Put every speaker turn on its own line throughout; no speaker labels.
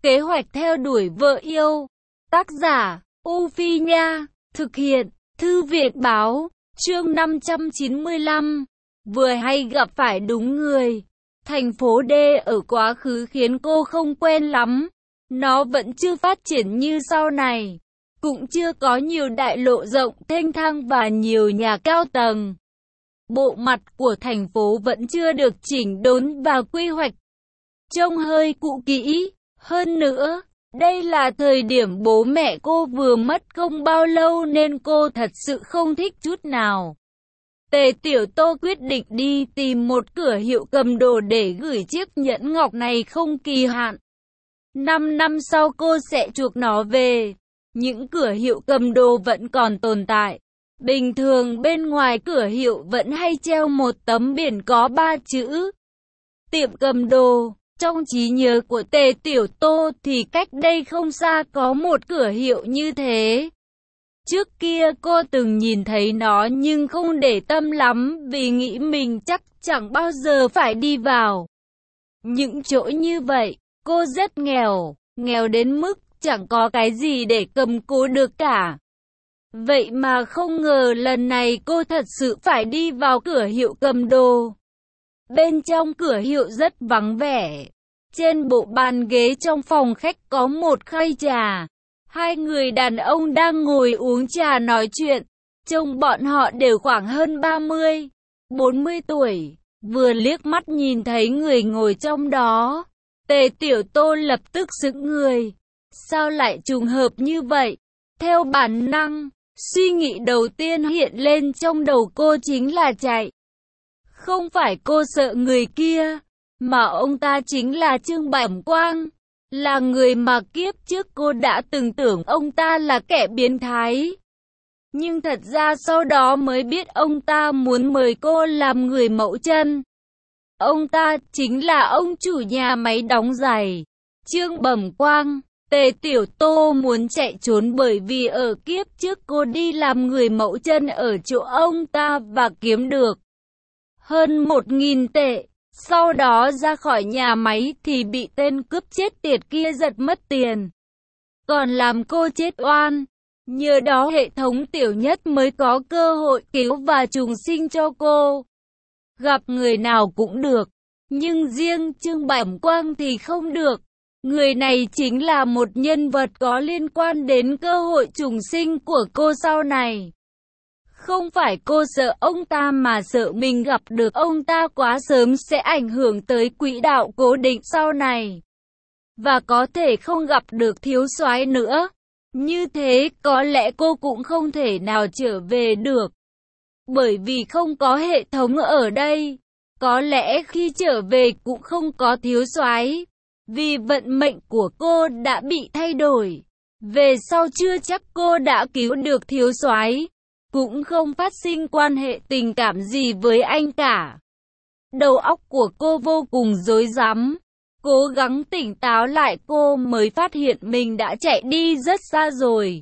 Kế hoạch theo đuổi vợ yêu. Tác giả, U Phi Nha. Thực hiện, Thư viện Báo. Chương 595. Vừa hay gặp phải đúng người. Thành phố D ở quá khứ khiến cô không quen lắm. Nó vẫn chưa phát triển như sau này. Cũng chưa có nhiều đại lộ rộng thênh thang và nhiều nhà cao tầng. Bộ mặt của thành phố vẫn chưa được chỉnh đốn và quy hoạch. Trông hơi cũ kỹ. Hơn nữa, đây là thời điểm bố mẹ cô vừa mất không bao lâu nên cô thật sự không thích chút nào. Tề Tiểu Tô quyết định đi tìm một cửa hiệu cầm đồ để gửi chiếc nhẫn ngọc này không kỳ hạn. 5 năm sau cô sẽ chuộc nó về. Những cửa hiệu cầm đồ vẫn còn tồn tại. Bình thường bên ngoài cửa hiệu vẫn hay treo một tấm biển có 3 chữ tiệm cầm đồ. Trong trí nhớ của Tề Tiểu Tô thì cách đây không xa có một cửa hiệu như thế. Trước kia cô từng nhìn thấy nó nhưng không để tâm lắm vì nghĩ mình chắc chẳng bao giờ phải đi vào. Những chỗ như vậy, cô rất nghèo, nghèo đến mức chẳng có cái gì để cầm cố được cả. Vậy mà không ngờ lần này cô thật sự phải đi vào cửa hiệu cầm đồ. Bên trong cửa hiệu rất vắng vẻ. Trên bộ bàn ghế trong phòng khách có một khay trà. Hai người đàn ông đang ngồi uống trà nói chuyện. Trông bọn họ đều khoảng hơn 30, 40 tuổi. Vừa liếc mắt nhìn thấy người ngồi trong đó, Tề Tiểu Tô lập tức sững người. Sao lại trùng hợp như vậy? Theo bản năng, suy nghĩ đầu tiên hiện lên trong đầu cô chính là chạy. Không phải cô sợ người kia, mà ông ta chính là Trương Bẩm Quang, là người mà kiếp trước cô đã từng tưởng ông ta là kẻ biến thái. Nhưng thật ra sau đó mới biết ông ta muốn mời cô làm người mẫu chân. Ông ta chính là ông chủ nhà máy đóng giày, Trương Bẩm Quang. Tề Tiểu Tô muốn chạy trốn bởi vì ở kiếp trước cô đi làm người mẫu chân ở chỗ ông ta và kiếm được hơn 1.000 tệ. Sau đó ra khỏi nhà máy thì bị tên cướp chết tiệt kia giật mất tiền. Còn làm cô chết oan. Nhờ đó hệ thống Tiểu Nhất mới có cơ hội cứu và trùng sinh cho cô. Gặp người nào cũng được. Nhưng riêng Trương Bẩm Quang thì không được. Người này chính là một nhân vật có liên quan đến cơ hội trùng sinh của cô sau này. Không phải cô sợ ông ta mà sợ mình gặp được ông ta quá sớm sẽ ảnh hưởng tới quỹ đạo cố định sau này. Và có thể không gặp được thiếu soái nữa. Như thế có lẽ cô cũng không thể nào trở về được. Bởi vì không có hệ thống ở đây. Có lẽ khi trở về cũng không có thiếu soái. Vì vận mệnh của cô đã bị thay đổi. Về sau chưa chắc cô đã cứu được thiếu soái. Cũng không phát sinh quan hệ tình cảm gì với anh cả. Đầu óc của cô vô cùng rối rắm. Cố gắng tỉnh táo lại cô mới phát hiện mình đã chạy đi rất xa rồi.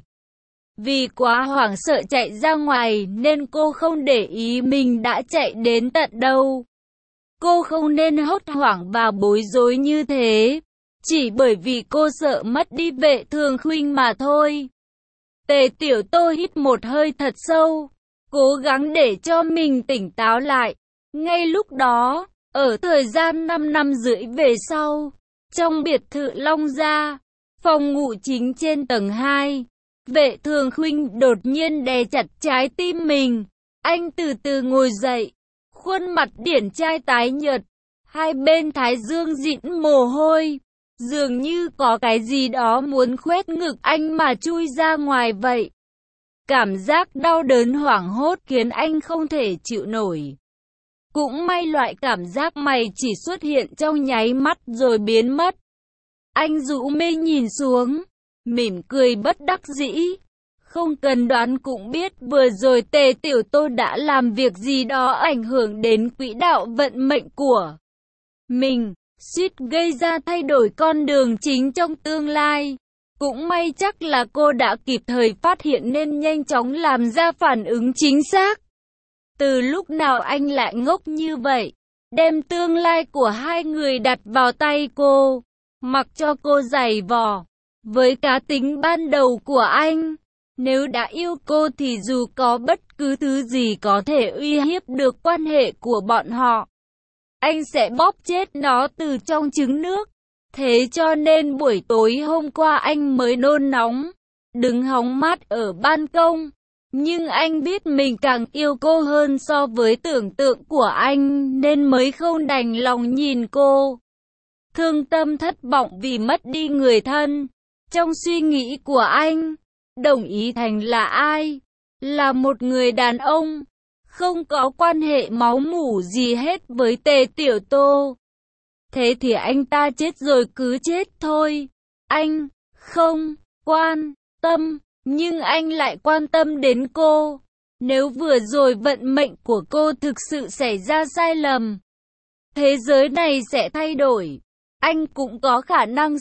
Vì quá hoảng sợ chạy ra ngoài nên cô không để ý mình đã chạy đến tận đâu. Cô không nên hốt hoảng và bối rối như thế. Chỉ bởi vì cô sợ mất đi Vệ Thường Khuynh mà thôi. Tề Tiểu Tô hít một hơi thật sâu, cố gắng để cho mình tỉnh táo lại. Ngay lúc đó, ở thời gian 5 năm rưỡi về sau, trong biệt thự Long Gia, phòng ngủ chính trên tầng 2, Vệ Thường Khuynh đột nhiên đè chặt trái tim mình. Anh từ từ ngồi dậy, khuôn mặt điển trai tái nhợt, hai bên thái dương dịn mồ hôi. Dường như có cái gì đó muốn khoét ngực anh mà chui ra ngoài vậy. Cảm giác đau đớn hoảng hốt khiến anh không thể chịu nổi. Cũng may loại cảm giác này chỉ xuất hiện trong nháy mắt rồi biến mất. Anh rũ mê nhìn xuống, mỉm cười bất đắc dĩ. Không cần đoán cũng biết vừa rồi Tề Tiểu Tô đã làm việc gì đó ảnh hưởng đến quỹ đạo vận mệnh của mình. Suýt gây ra thay đổi con đường chính trong tương lai. Cũng may chắc là cô đã kịp thời phát hiện nên nhanh chóng làm ra phản ứng chính xác. Từ lúc nào anh lại ngốc như vậy? Đem tương lai của hai người đặt vào tay cô. mặc cho cô giày vò. Với cá tính ban đầu của anh, nếu đã yêu cô thì dù có bất cứ thứ gì có thể uy hiếp được quan hệ của bọn họ, anh sẽ bóp chết nó từ trong trứng nước. Thế cho nên buổi tối hôm qua anh mới nôn nóng, đứng hóng mát ở ban công. Nhưng anh biết mình càng yêu cô hơn so với tưởng tượng của anh nên mới không đành lòng nhìn cô thương tâm thất vọng vì mất đi người thân. Trong suy nghĩ của anh, Đồng Ý Thành là ai? Là một người đàn ông, không có quan hệ máu mủ gì hết với Tề Tiểu Tô. Thế thì anh ta chết rồi cứ chết thôi. Anh không quan tâm, nhưng anh lại quan tâm đến cô. Nếu vừa rồi vận mệnh của cô thực sự xảy ra sai lầm, thế giới này sẽ thay đổi, anh cũng có khả năng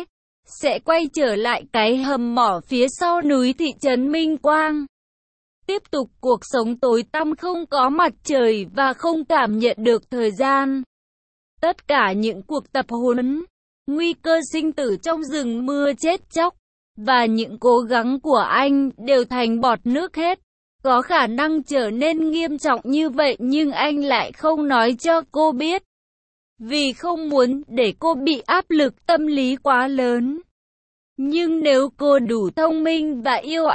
sẽ quay trở lại cái hầm mỏ phía sau núi thị trấn Minh Quang. Tiếp tục cuộc sống tối tăm không có mặt trời và không cảm nhận được thời gian. Tất cả những cuộc tập huấn, nguy cơ sinh tử trong rừng mưa chết chóc, và những cố gắng của anh đều thành bọt nước hết. Có khả năng trở nên nghiêm trọng như vậy nhưng anh lại không nói cho cô biết. Vì không muốn để cô bị áp lực tâm lý quá lớn. Nhưng nếu cô đủ thông minh và yêu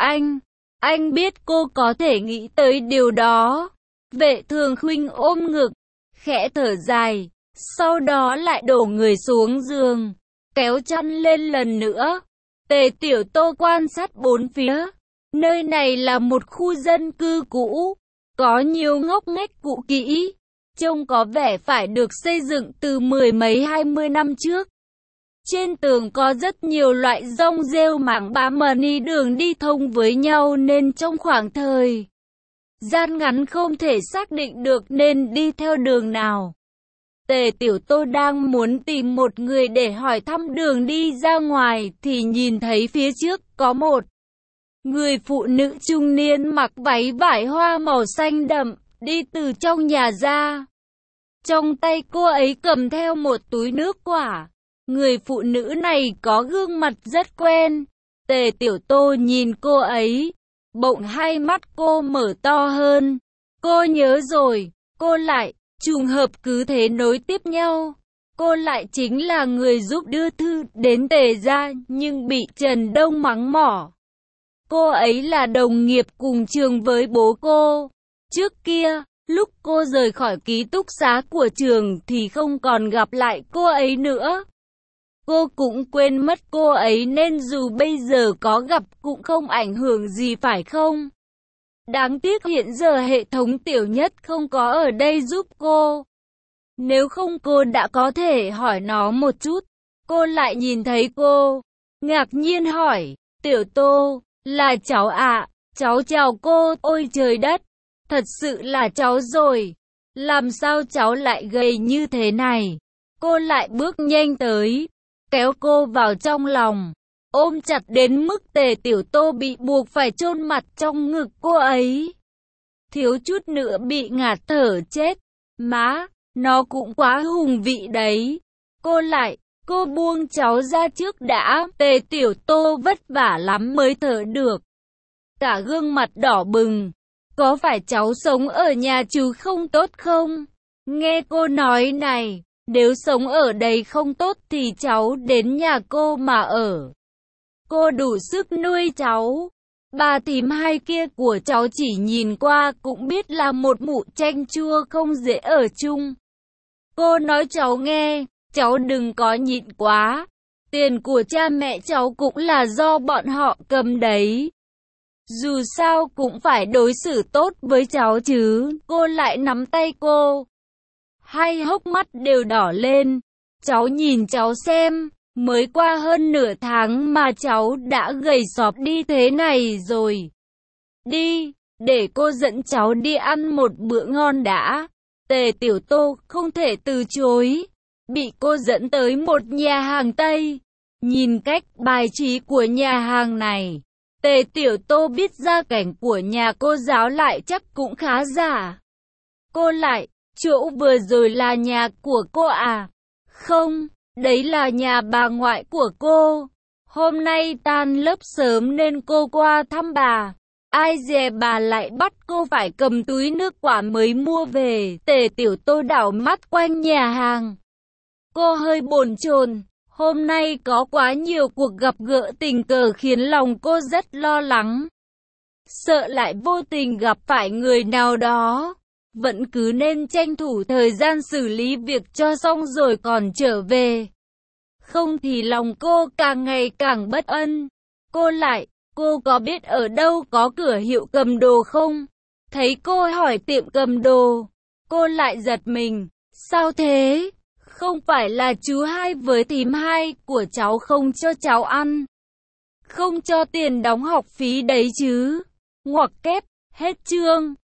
anh biết cô có thể nghĩ tới điều đó. Vệ Thường Khuynh ôm ngực, khẽ thở dài, sau đó lại đổ người xuống giường, kéo chăn lên lần nữa. Tề Tiểu Tô quan sát bốn phía. Nơi này là một khu dân cư cũ, có nhiều ngóc ngách cũ kỹ, trông có vẻ phải được xây dựng từ mười mấy 20 năm trước. Trên tường có rất nhiều loại rong rêu mảng bám mani đường đi thông với nhau nên trong khoảng thời gian ngắn không thể xác định được nên đi theo đường nào. Tề Tiểu Tô đang muốn tìm một người để hỏi thăm đường đi ra ngoài thì nhìn thấy phía trước có một người phụ nữ trung niên mặc váy vải hoa màu xanh đậm, đi từ trong nhà ra. Trong tay cô ấy cầm theo một túi nước quả. Người phụ nữ này có gương mặt rất quen. Tề Tiểu Tô nhìn cô ấy, bỗng hai mắt cô mở to hơn. Cô nhớ rồi, cô lại, trùng hợp cứ thế nối tiếp nhau. Cô lại chính là người giúp đưa thư đến Tề gia nhưng bị Trần Đông mắng mỏ. Cô ấy là đồng nghiệp cùng trường với bố cô. Trước kia, lúc cô rời khỏi ký túc xá của trường thì không còn gặp lại cô ấy nữa. Cô cũng quên mất cô ấy nên dù bây giờ có gặp cũng không ảnh hưởng gì phải không? Đáng tiếc hiện giờ hệ thống Tiểu Nhất không có ở đây giúp cô. Nếu không cô đã có thể hỏi nó một chút. Cô lại nhìn thấy cô, ngạc nhiên hỏi, Tiểu Tô, là cháu ạ? Cháu chào cô, ôi trời đất, thật sự là cháu rồi. Làm sao cháu lại gầy như thế này? Cô lại bước nhanh tới, kéo cô vào trong lòng, ôm chặt đến mức Tề Tiểu Tô bị buộc phải chôn mặt trong ngực cô ấy. Thiếu chút nữa bị ngạt thở chết. Má, nó cũng quá hùng vị đấy. Cô buông cháu ra trước đã. Tề Tiểu Tô vất vả lắm mới thở được. Cả gương mặt đỏ bừng. Có phải cháu sống ở nhà chú không tốt không? Nghe cô nói này, nếu sống ở đây không tốt thì cháu đến nhà cô mà ở. Cô đủ sức nuôi cháu. Bà thím hai kia của cháu chỉ nhìn qua cũng biết là một mụ chanh chua không dễ ở chung. Cô nói cháu nghe, cháu đừng có nhịn quá. Tiền của cha mẹ cháu cũng là do bọn họ cầm đấy. Dù sao cũng phải đối xử tốt với cháu chứ. Cô lại nắm tay cô. Hai hốc mắt đều đỏ lên. Cháu nhìn cháu xem, mới qua hơn nửa tháng mà cháu đã gầy xóp đi thế này rồi. Đi, để cô dẫn cháu đi ăn một bữa ngon đã. Tề Tiểu Tô không thể từ chối. Bị cô dẫn tới một nhà hàng Tây. Nhìn cách bài trí của nhà hàng này, Tề Tiểu Tô biết gia cảnh của nhà cô giáo lại chắc cũng khá giả. Cô lại, chỗ vừa rồi là nhà của cô à? Không, Đấy là nhà bà ngoại của cô. Hôm nay tan lớp sớm nên cô qua thăm bà. Ai dè bà lại bắt cô phải cầm túi nước quả mới mua về. Tề Tiểu Tô đảo mắt quanh nhà hàng. Cô hơi bồn chồn. Hôm nay có quá nhiều cuộc gặp gỡ tình cờ khiến lòng cô rất lo lắng. Sợ lại vô tình gặp phải người nào đó. Vẫn cứ nên tranh thủ thời gian xử lý việc cho xong rồi còn trở về. Không thì lòng cô càng ngày càng bất an. Cô có biết ở đâu có cửa hiệu cầm đồ không? Thấy cô hỏi tiệm cầm đồ, cô lại giật mình. Sao thế? Không phải là chú hai với thím hai của cháu không cho cháu ăn, không cho tiền đóng học phí đấy chứ? Ngoặc kép, hết chương.